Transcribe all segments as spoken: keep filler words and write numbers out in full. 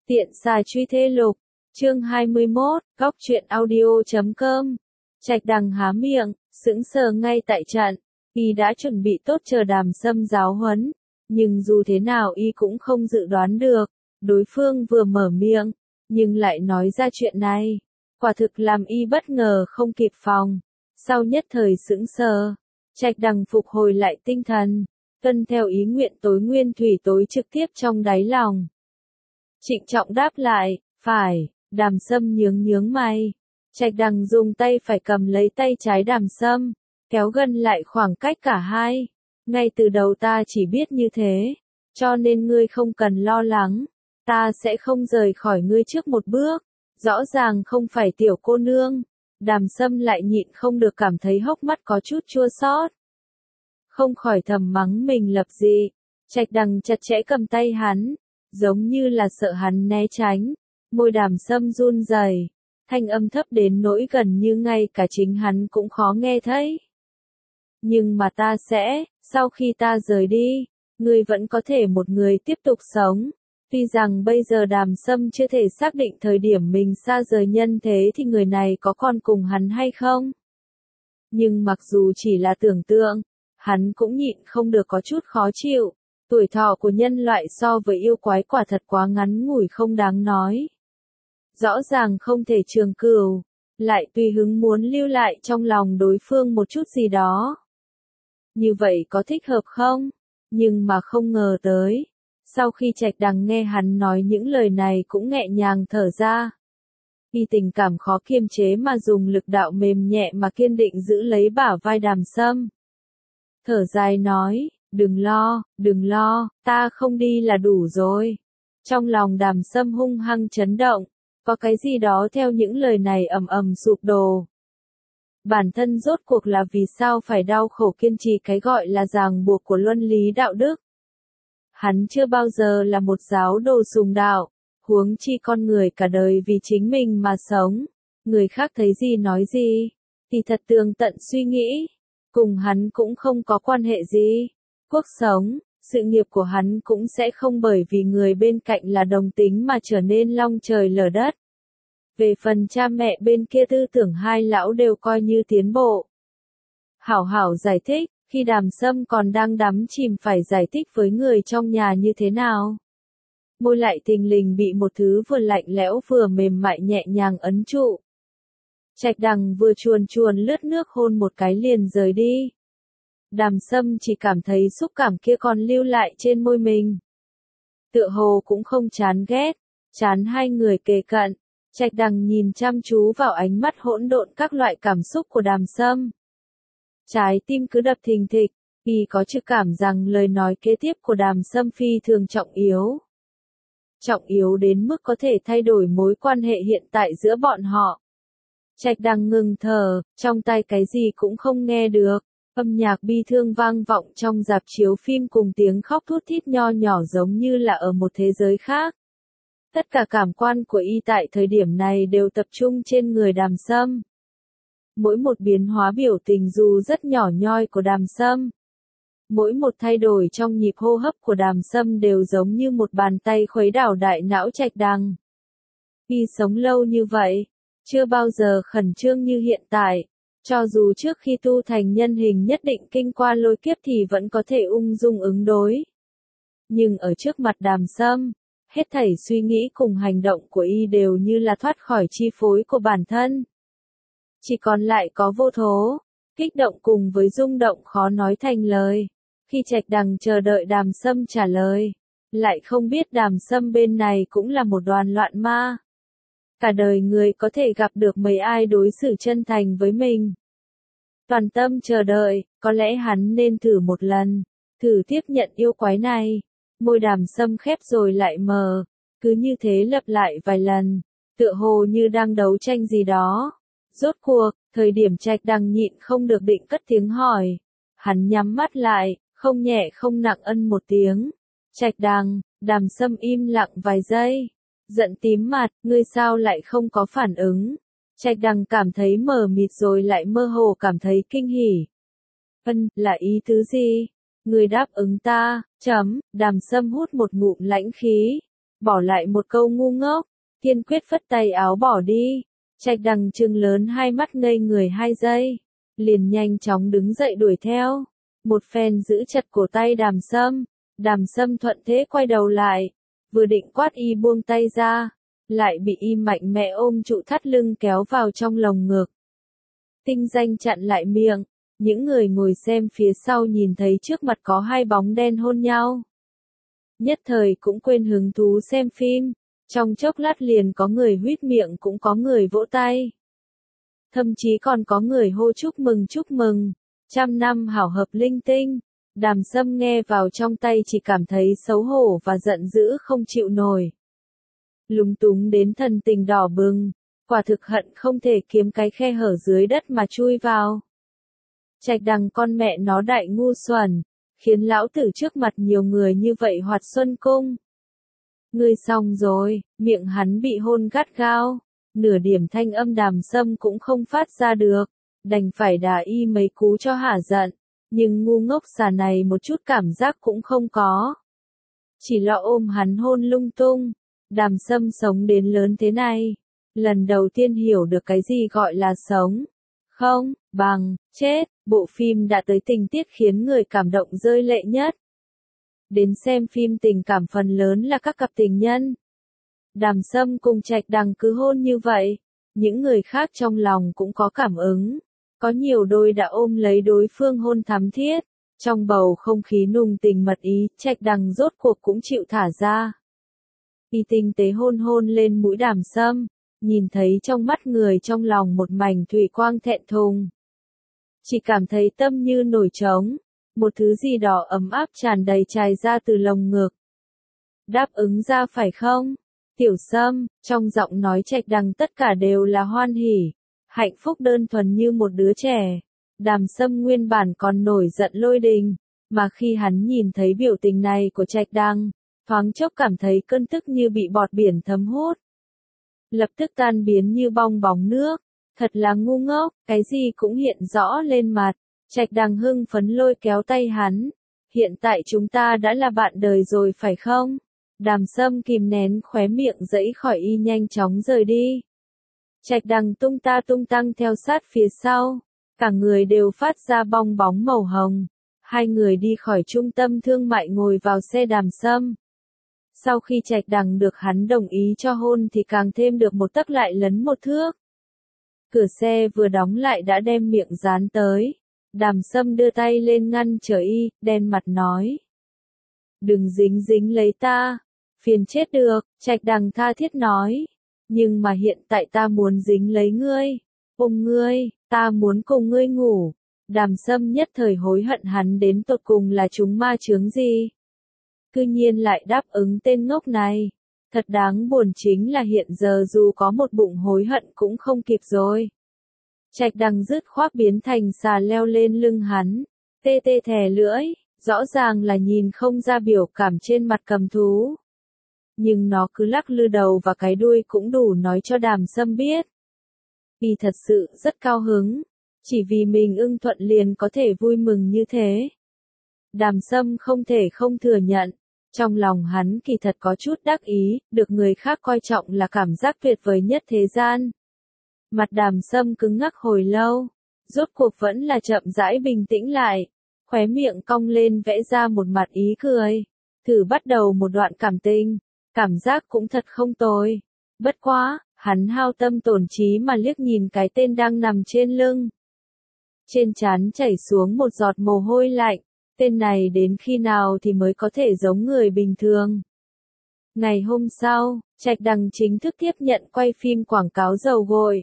Tiện xài truy thế lục, chương hai mươi mốt, góc truyện audio chấm com. Trạch Đằng há miệng, sững sờ ngay tại trận, y đã chuẩn bị tốt chờ Đàm Sâm giáo huấn, nhưng dù thế nào y cũng không dự đoán được, đối phương vừa mở miệng, nhưng lại nói ra chuyện này, quả thực làm y bất ngờ không kịp phòng. Sau nhất thời sững sờ, Trạch Đằng phục hồi lại tinh thần, tuân theo ý nguyện tối nguyên thủy tối trực tiếp trong đáy lòng. Trịnh trọng đáp lại, phải. Đàm Sâm nhướng nhướng mày. Trạch Đằng dùng tay phải cầm lấy tay trái Đàm Sâm, kéo gần lại khoảng cách cả hai. Ngay từ đầu ta chỉ biết như thế, cho nên ngươi không cần lo lắng, ta sẽ không rời khỏi ngươi trước một bước. Rõ ràng không phải tiểu cô nương. Đàm Sâm lại nhịn không được cảm thấy hốc mắt có chút chua xót, không khỏi thầm mắng mình lập dị. Trạch Đằng chặt chẽ cầm tay hắn, giống như là sợ hắn né tránh. Môi Đàm Sâm run rẩy, thanh âm thấp đến nỗi gần như ngay cả chính hắn cũng khó nghe thấy. Nhưng mà ta sẽ, sau khi ta rời đi, ngươi vẫn có thể một người tiếp tục sống. Tuy rằng bây giờ Đàm Sâm chưa thể xác định thời điểm mình xa rời nhân thế thì người này có còn cùng hắn hay không. Nhưng mặc dù chỉ là tưởng tượng, hắn cũng nhịn không được có chút khó chịu. Tuổi thọ của nhân loại so với yêu quái quả thật quá ngắn ngủi không đáng nói. Rõ ràng không thể trường cửu, lại tùy hứng muốn lưu lại trong lòng đối phương một chút gì đó. Như vậy có thích hợp không? Nhưng mà không ngờ tới. Sau khi Trạch Đằng nghe hắn nói những lời này cũng nhẹ nhàng thở ra. Y tình cảm khó kiềm chế mà dùng lực đạo mềm nhẹ mà kiên định giữ lấy bả vai Đàm Sâm. Thở dài nói, đừng lo, đừng lo, ta không đi là đủ rồi. Trong lòng Đàm Sâm hung hăng chấn động, có cái gì đó theo những lời này ầm ầm sụp đổ. Bản thân rốt cuộc là vì sao phải đau khổ kiên trì cái gọi là ràng buộc của luân lý đạo đức. Hắn chưa bao giờ là một giáo đồ sùng đạo, huống chi con người cả đời vì chính mình mà sống. Người khác thấy gì nói gì, thì thật tường tận suy nghĩ, cùng hắn cũng không có quan hệ gì. Cuộc sống, sự nghiệp của hắn cũng sẽ không bởi vì người bên cạnh là đồng tính mà trở nên long trời lở đất. Về phần cha mẹ bên kia tư tưởng hai lão đều coi như tiến bộ. Hảo hảo giải thích, khi Đàm Sâm còn đang đắm chìm phải giải thích với người trong nhà như thế nào. Môi lại thình lình bị một thứ vừa lạnh lẽo vừa mềm mại nhẹ nhàng ấn trụ. Trạch Đằng vừa chuồn chuồn lướt nước hôn một cái liền rời đi. Đàm Sâm chỉ cảm thấy xúc cảm kia còn lưu lại trên môi mình. Tựa hồ cũng không chán ghét, chán hai người kề cận. Trạch Đằng nhìn chăm chú vào ánh mắt hỗn độn các loại cảm xúc của Đàm Sâm. Trái tim cứ đập thình thịch, y có trực cảm rằng lời nói kế tiếp của Đàm Sâm phi thường trọng yếu. Trọng yếu đến mức có thể thay đổi mối quan hệ hiện tại giữa bọn họ. Trạch Đằng ngừng thở, trong tai cái gì cũng không nghe được. Âm nhạc bi thương vang vọng trong rạp chiếu phim cùng tiếng khóc thút thít nho nhỏ giống như là ở một thế giới khác. Tất cả cảm quan của y tại thời điểm này đều tập trung trên người Đàm Sâm. Mỗi một biến hóa biểu tình dù rất nhỏ nhoi của Đàm Sâm, mỗi một thay đổi trong nhịp hô hấp của Đàm Sâm đều giống như một bàn tay khuấy đảo đại não Trạch Đằng. Y sống lâu như vậy, chưa bao giờ khẩn trương như hiện tại. Cho dù trước khi tu thành nhân hình nhất định kinh qua lôi kiếp thì vẫn có thể ung dung ứng đối. Nhưng ở trước mặt Đàm Sâm, hết thảy suy nghĩ cùng hành động của y đều như là thoát khỏi chi phối của bản thân. Chỉ còn lại có vô thố, kích động cùng với rung động khó nói thành lời. Khi Trạch Đằng chờ đợi Đàm Sâm trả lời, lại không biết Đàm Sâm bên này cũng là một đoàn loạn ma. Cả đời người có thể gặp được mấy ai đối xử chân thành với mình. Toàn tâm chờ đợi, có lẽ hắn nên thử một lần, thử tiếp nhận yêu quái này. Môi Đàm Sâm khép rồi lại mở, cứ như thế lặp lại vài lần, tựa hồ như đang đấu tranh gì đó. Rốt cuộc, thời điểm Trạch Đằng nhịn không được định cất tiếng hỏi. Hắn nhắm mắt lại, không nhẹ không nặng ân một tiếng. Trạch Đằng, Đàm Sâm im lặng vài giây. Giận tím mặt, ngươi sao lại không có phản ứng? Trạch Đằng cảm thấy mờ mịt rồi lại mơ hồ cảm thấy kinh hỉ. Ân, là ý tứ gì? Ngươi đáp ứng ta, chấm, Đàm Sâm hút một ngụm lãnh khí. bỏ lại một câu ngu ngốc, kiên quyết phất tay áo bỏ đi. Trạch Đằng trừng lớn hai mắt ngây người hai giây, liền nhanh chóng đứng dậy đuổi theo, một phen giữ chặt cổ tay Đàm Sâm. Đàm Sâm thuận thế quay đầu lại, vừa định quát y buông tay ra, lại bị y mạnh mẽ ôm trụ thắt lưng kéo vào trong lồng ngực. Tinh Danh chặn lại miệng, những người ngồi xem phía sau nhìn thấy trước mặt có hai bóng đen hôn nhau. Nhất thời cũng quên hứng thú xem phim, trong chốc lát liền có người huýt miệng cũng có người vỗ tay. Thậm chí còn có người hô chúc mừng chúc mừng, trăm năm hảo hợp linh tinh. Đàm Sâm nghe vào trong tay chỉ cảm thấy xấu hổ và giận dữ không chịu nổi. Lúng túng đến thần tình đỏ bừng, quả thực hận không thể kiếm cái khe hở dưới đất mà chui vào. Trạch Đằng con mẹ nó đại ngu xuẩn, khiến lão tử trước mặt nhiều người như vậy hoạt xuân cung. Ngươi xong rồi, miệng hắn bị hôn gắt gao, nửa điểm thanh âm Đàm Sâm cũng không phát ra được, đành phải đả y mấy cú cho hả giận, nhưng ngu ngốc xà này một chút cảm giác cũng không có. Chỉ lo ôm hắn hôn lung tung. Đàm Sâm sống đến lớn thế này, lần đầu tiên hiểu được cái gì gọi là sống. Không, bằng, chết, bộ phim đã tới tình tiết khiến người cảm động rơi lệ nhất. Đến xem phim tình cảm phần lớn là các cặp tình nhân. Đàm Sâm cùng Trạch Đằng cứ hôn như vậy, những người khác trong lòng cũng có cảm ứng. Có nhiều đôi đã ôm lấy đối phương hôn thắm thiết, trong bầu không khí nùng tình mật ý, Trạch Đằng rốt cuộc cũng chịu thả ra. Y tinh tế hôn hôn lên mũi Đàm Sâm, nhìn thấy trong mắt người trong lòng một mảnh thủy quang thẹn thùng. Chỉ cảm thấy tâm như nổi trống, một thứ gì đó ấm áp tràn đầy trải ra từ lồng ngực. Đáp ứng ra phải không? Tiểu Sâm, trong giọng nói Trạch Đằng tất cả đều là hoan hỉ, hạnh phúc đơn thuần như một đứa trẻ. Đàm Sâm nguyên bản còn nổi giận lôi đình, mà khi hắn nhìn thấy biểu tình này của Trạch Đằng, thoáng chốc cảm thấy cơn tức như bị bọt biển thấm hút. Lập tức tan biến như bong bóng nước, thật là ngu ngốc, cái gì cũng hiện rõ lên mặt. Trạch Đằng hưng phấn lôi kéo tay hắn, hiện tại chúng ta đã là bạn đời rồi phải không? Đàm Sâm kìm nén khóe miệng giãy khỏi y nhanh chóng rời đi. Trạch Đằng tung ta tung tăng theo sát phía sau, cả người đều phát ra bong bóng màu hồng. Hai người đi khỏi trung tâm thương mại ngồi vào xe Đàm Sâm. Sau khi Trạch Đằng được hắn đồng ý cho hôn thì càng thêm được một tấc lại lấn một thước. Cửa xe vừa đóng lại đã đem miệng dán tới. Đàm Sâm đưa tay lên ngăn trở y, đen mặt nói. Đừng dính dính lấy ta, phiền chết được, Trạch Đằng tha thiết nói. Nhưng mà hiện tại ta muốn dính lấy ngươi, ôm ngươi, ta muốn cùng ngươi ngủ. Đàm Sâm nhất thời hối hận hắn đến tột cùng là chúng ma chướng gì. Cư nhiên lại đáp ứng tên ngốc này. Thật đáng buồn chính là hiện giờ dù có một bụng hối hận cũng không kịp rồi. Trạch Đằng dứt khoát biến thành xà leo lên lưng hắn, tê tê thè lưỡi, rõ ràng là nhìn không ra biểu cảm trên mặt cầm thú. Nhưng nó cứ lắc lư đầu và cái đuôi cũng đủ nói cho Đàm Sâm biết. Y thật sự rất cao hứng, chỉ vì mình ưng thuận liền có thể vui mừng như thế. Đàm Sâm không thể không thừa nhận, trong lòng hắn kỳ thật có chút đắc ý, được người khác coi trọng là cảm giác tuyệt vời nhất thế gian. Mặt Đàm Sâm cứng ngắc hồi lâu, rốt cuộc vẫn là chậm rãi bình tĩnh lại, khóe miệng cong lên vẽ ra một mặt ý cười, thử bắt đầu một đoạn cảm tình, cảm giác cũng thật không tồi. Bất quá, hắn hao tâm tổn trí mà liếc nhìn cái tên đang nằm trên lưng. Trên trán chảy xuống một giọt mồ hôi lạnh, tên này đến khi nào thì mới có thể giống người bình thường. Ngày hôm sau, Trạch Đằng chính thức tiếp nhận quay phim quảng cáo dầu gội.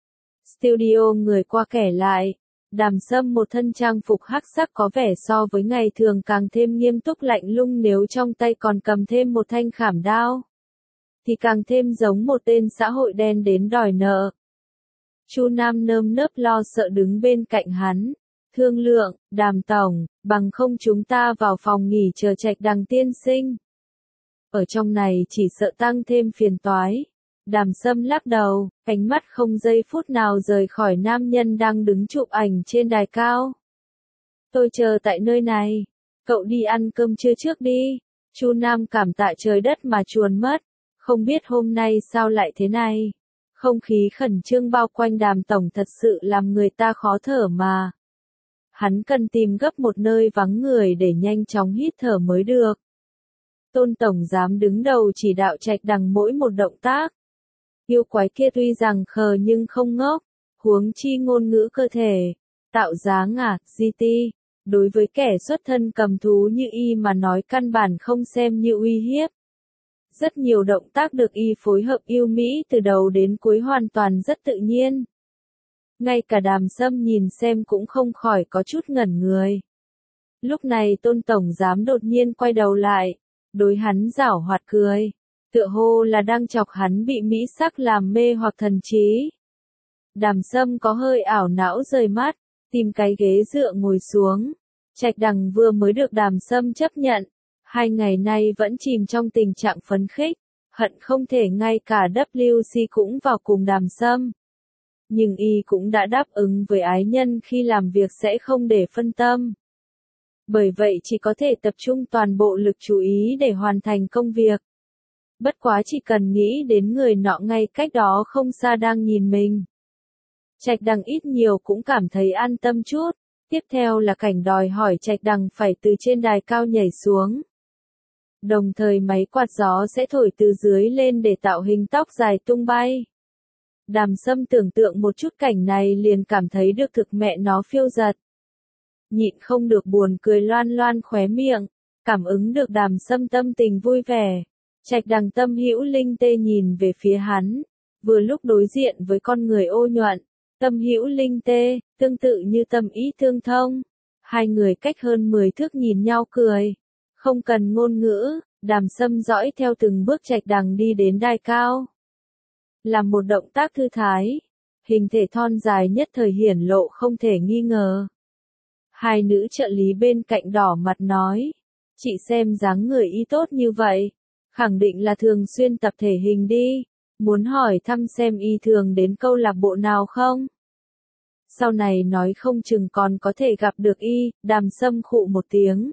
Studio người qua kẻ lại, Đàm Sâm một thân trang phục hắc sắc có vẻ so với ngày thường càng thêm nghiêm túc lạnh lùng, nếu trong tay còn cầm thêm một thanh khảm đao, thì càng thêm giống một tên xã hội đen đến đòi nợ. Chu Nam nơm nớp lo sợ đứng bên cạnh hắn, thương lượng, Đàm tổng, bằng không chúng ta vào phòng nghỉ chờ Trạch Đằng tiên sinh. Ở trong này chỉ sợ tăng thêm phiền toái. Đàm Sâm lắc đầu, ánh mắt không giây phút nào rời khỏi nam nhân đang đứng chụp ảnh trên đài cao. Tôi chờ tại nơi này, cậu đi ăn cơm trưa trước đi. Chu Nam cảm tạ trời đất mà chuồn mất. Không biết hôm nay sao lại thế này? Không khí khẩn trương bao quanh Đàm tổng thật sự làm người ta khó thở mà. Hắn cần tìm gấp một nơi vắng người để nhanh chóng hít thở mới được. Tôn tổng giám đứng đầu chỉ đạo Trạch Đằng mỗi một động tác. Yêu quái kia tuy rằng khờ nhưng không ngốc, huống chi ngôn ngữ cơ thể, tạo dáng à, giê tê, đối với kẻ xuất thân cầm thú như y mà nói căn bản không xem như uy hiếp. Rất nhiều động tác được y phối hợp yêu mỹ từ đầu đến cuối hoàn toàn rất tự nhiên. Ngay cả Đàm Sâm nhìn xem cũng không khỏi có chút ngẩn người. Lúc này Tôn tổng giám đột nhiên quay đầu lại, đối hắn giảo hoạt cười, tựa hồ là đang chọc hắn bị mỹ sắc làm mê hoặc thần trí. Đàm Sâm có hơi ảo não rời mắt, tìm cái ghế dựa ngồi xuống. Trạch Đằng vừa mới được Đàm Sâm chấp nhận, hai ngày nay vẫn chìm trong tình trạng phấn khích, hận không thể ngay cả W C cũng vào cùng Đàm Sâm. Nhưng y cũng đã đáp ứng với ái nhân khi làm việc sẽ không để phân tâm. Bởi vậy chỉ có thể tập trung toàn bộ lực chú ý để hoàn thành công việc. Bất quá chỉ cần nghĩ đến người nọ ngay cách đó không xa đang nhìn mình. Trạch Đằng ít nhiều cũng cảm thấy an tâm chút. Tiếp theo là cảnh đòi hỏi Trạch Đằng phải từ trên đài cao nhảy xuống. Đồng thời máy quạt gió sẽ thổi từ dưới lên để tạo hình tóc dài tung bay. Đàm Sâm tưởng tượng một chút cảnh này liền cảm thấy được thực mẹ nó phiêu dật. Nhịn không được buồn cười loan loan khóe miệng, cảm ứng được Đàm Sâm tâm tình vui vẻ. Trạch Đằng tâm hữu linh tê nhìn về phía hắn, vừa lúc đối diện với con người ô nhuận, tâm hữu linh tê, tương tự như tâm ý tương thông. Hai người cách hơn mười thước nhìn nhau cười. Không cần ngôn ngữ, Đàm Sâm dõi theo từng bước Trạch Đằng đi đến đài cao. Làm một động tác thư thái, hình thể thon dài nhất thời hiển lộ không thể nghi ngờ. Hai nữ trợ lý bên cạnh đỏ mặt nói, chị xem dáng người y tốt như vậy, khẳng định là thường xuyên tập thể hình đi, muốn hỏi thăm xem y thường đến câu lạc bộ nào không? Sau này nói không chừng còn có thể gặp được y, Đàm Sâm khụ một tiếng.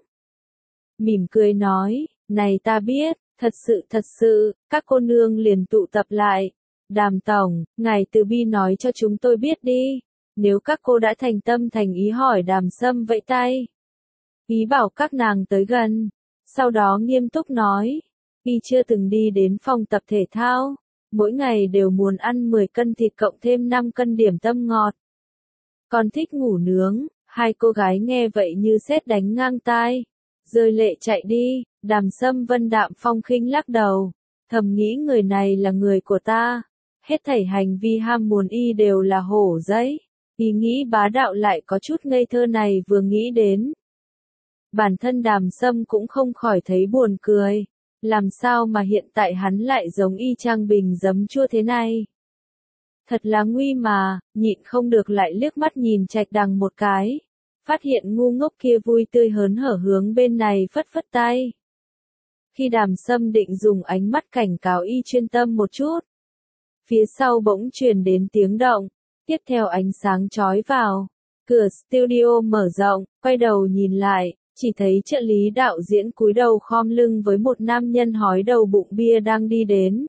Mỉm cười nói, này ta biết, thật sự thật sự, các cô nương liền tụ tập lại. Đàm tổng, ngài từ bi nói cho chúng tôi biết đi, nếu các cô đã thành tâm thành ý hỏi Đàm Sâm vẫy tay. Ý bảo các nàng tới gần, sau đó nghiêm túc nói, y chưa từng đi đến phòng tập thể thao, mỗi ngày đều muốn ăn mười cân thịt cộng thêm năm cân điểm tâm ngọt. Còn thích ngủ nướng, hai cô gái nghe vậy như sét đánh ngang tai, rơi lệ chạy đi. Đàm Sâm vân đạm phong khinh lắc đầu, thầm nghĩ người này là người của ta, hết thảy hành vi ham muốn y đều là hổ giấy. Ý nghĩ bá đạo lại có chút ngây thơ này vừa nghĩ đến. Bản thân Đàm Sâm cũng không khỏi thấy buồn cười, làm sao mà hiện tại hắn lại giống y chang bình giấm chua thế này. Thật là nguy mà, nhịn không được lại liếc mắt nhìn Trạch Đằng một cái, phát hiện ngu ngốc kia vui tươi hớn hở hướng bên này phất phất tay. Khi Đàm Sâm định dùng ánh mắt cảnh cáo y chuyên tâm một chút, phía sau bỗng truyền đến tiếng động, tiếp theo ánh sáng chói vào, cửa studio mở rộng, quay đầu nhìn lại, chỉ thấy trợ lý đạo diễn cúi đầu khom lưng với một nam nhân hói đầu bụng bia đang đi đến.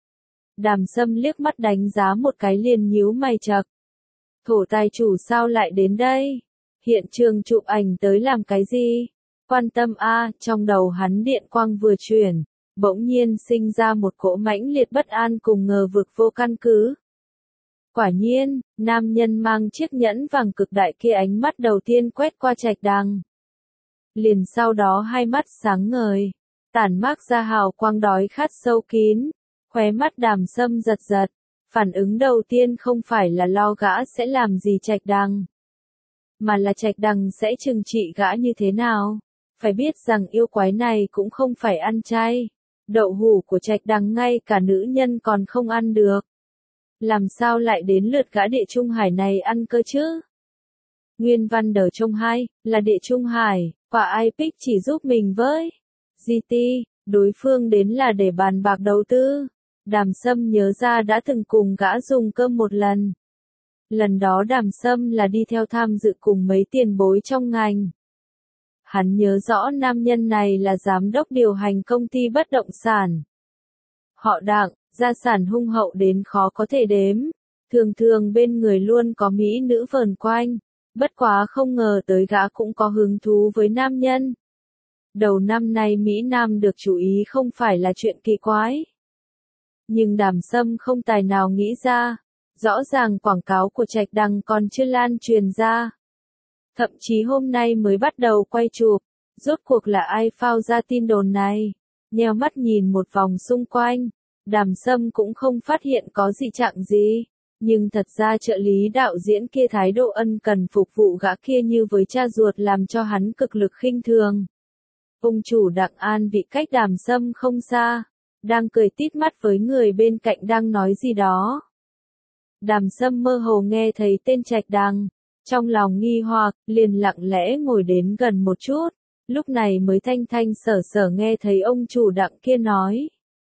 Đàm Sâm liếc mắt đánh giá một cái liền nhíu mày chậc. Thổ tài chủ sao lại đến đây? Hiện trường chụp ảnh tới làm cái gì? Quan tâm a, trong đầu hắn điện quang vừa chuyển, bỗng nhiên sinh ra một cỗ mãnh liệt bất an cùng ngờ vực vô căn cứ. Quả nhiên, nam nhân mang chiếc nhẫn vàng cực đại kia ánh mắt đầu tiên quét qua Trạch Đằng. Liền sau đó hai mắt sáng ngời, tản mát ra hào quang đói khát sâu kín, khóe mắt Đàm Sâm giật giật, phản ứng đầu tiên không phải là lo gã sẽ làm gì Trạch Đằng, mà là Trạch Đằng sẽ trừng trị gã như thế nào. Phải biết rằng yêu quái này cũng không phải ăn chay, đậu hũ của Trạch Đằng ngay cả nữ nhân còn không ăn được. Làm sao lại đến lượt gã Địa Trung Hải này ăn cơ chứ? Nguyên văn đờ trong hai, là Địa Trung Hải, quả ai pick chỉ giúp mình với. giê tê, đối phương đến là để bàn bạc đầu tư. Đàm Sâm nhớ ra đã từng cùng gã dùng cơm một lần. Lần đó Đàm Sâm là đi theo tham dự cùng mấy tiền bối trong ngành. Hắn nhớ rõ nam nhân này là giám đốc điều hành công ty bất động sản. Họ Đặng, gia sản hung hậu đến khó có thể đếm. Thường thường bên người luôn có mỹ nữ vờn quanh. Bất quá không ngờ tới gã cũng có hứng thú với nam nhân. Đầu năm nay Mỹ Nam được chú ý không phải là chuyện kỳ quái. Nhưng Đàm Sâm không tài nào nghĩ ra. Rõ ràng quảng cáo của Trạch Đằng còn chưa lan truyền ra. Thậm chí hôm nay mới bắt đầu quay chụp. Rốt cuộc là ai phao ra tin đồn này? Nheo mắt nhìn một vòng xung quanh. Đàm Sâm cũng không phát hiện có gì trạng gì. Nhưng thật ra trợ lý đạo diễn kia thái độ ân cần phục vụ gã kia như với cha ruột làm cho hắn cực lực khinh thường. Ông chủ Đặng An bị cách Đàm Sâm không xa. Đang cười tít mắt với người bên cạnh đang nói gì đó. Đàm Sâm mơ hồ nghe thấy tên Trạch Đằng. Trong lòng nghi hoặc, liền lặng lẽ ngồi đến gần một chút. Lúc này mới thanh thanh sở sở nghe thấy ông chủ Đặng kia nói.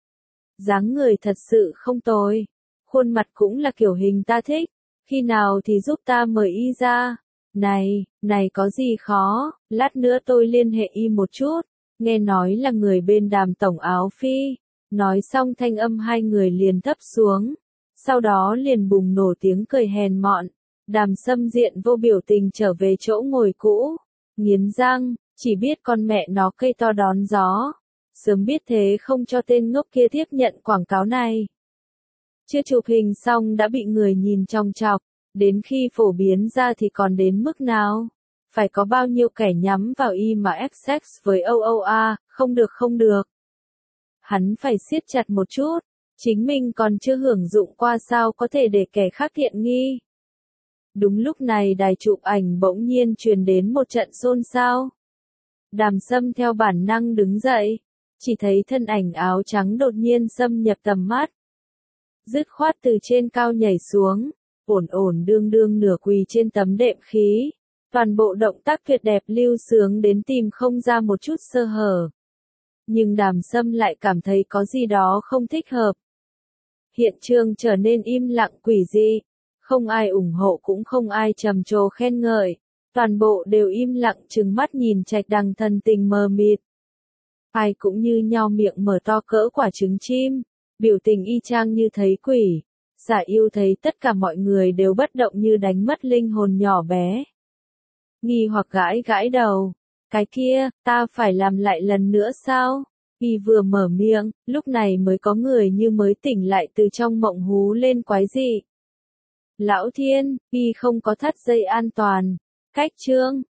Dáng người thật sự không tồi. Khuôn mặt cũng là kiểu hình ta thích. Khi nào thì giúp ta mời y ra. Này, này có gì khó, lát nữa tôi liên hệ y một chút. Nghe nói là người bên Đàm tổng áo phi. Nói xong thanh âm hai người liền thấp xuống. Sau đó liền bùng nổ tiếng cười hèn mọn. Đàm Sâm diện vô biểu tình trở về chỗ ngồi cũ. Nghiến răng, chỉ biết con mẹ nó cây to đón gió. Sớm biết thế không cho tên ngốc kia tiếp nhận quảng cáo này. Chưa chụp hình xong đã bị người nhìn chòng chọc. Đến khi phổ biến ra thì còn đến mức nào? Phải có bao nhiêu kẻ nhắm vào y mà ép sex với âu âu a, không được không được. Hắn phải siết chặt một chút. Chính mình còn chưa hưởng dụng qua sao có thể để kẻ khác tiện nghi. Đúng lúc này đài chụp ảnh bỗng nhiên truyền đến một trận xôn xao. Đàm Sâm theo bản năng đứng dậy. Chỉ thấy thân ảnh áo trắng đột nhiên xâm nhập tầm mắt. Dứt khoát từ trên cao nhảy xuống. Ổn ổn đương đương nửa quỳ trên tấm đệm khí. Toàn bộ động tác tuyệt đẹp lưu sướng đến tìm không ra một chút sơ hở. Nhưng Đàm Sâm lại cảm thấy có gì đó không thích hợp. Hiện trường trở nên im lặng quỷ dị. Không ai ủng hộ cũng không ai trầm trồ khen ngợi. Toàn bộ đều im lặng trừng mắt nhìn Trạch Đằng thần tình mờ mịt. Ai cũng như nhao miệng mở to cỡ quả trứng chim. Biểu tình y chang như thấy quỷ. Giả yêu thấy tất cả mọi người đều bất động như đánh mất linh hồn nhỏ bé. Nghi hoặc gãi gãi đầu. Cái kia, ta phải làm lại lần nữa sao? Y vừa mở miệng, lúc này mới có người như mới tỉnh lại từ trong mộng hú lên quái dị. Lão Thiên, y không có thắt dây an toàn. Cách trương,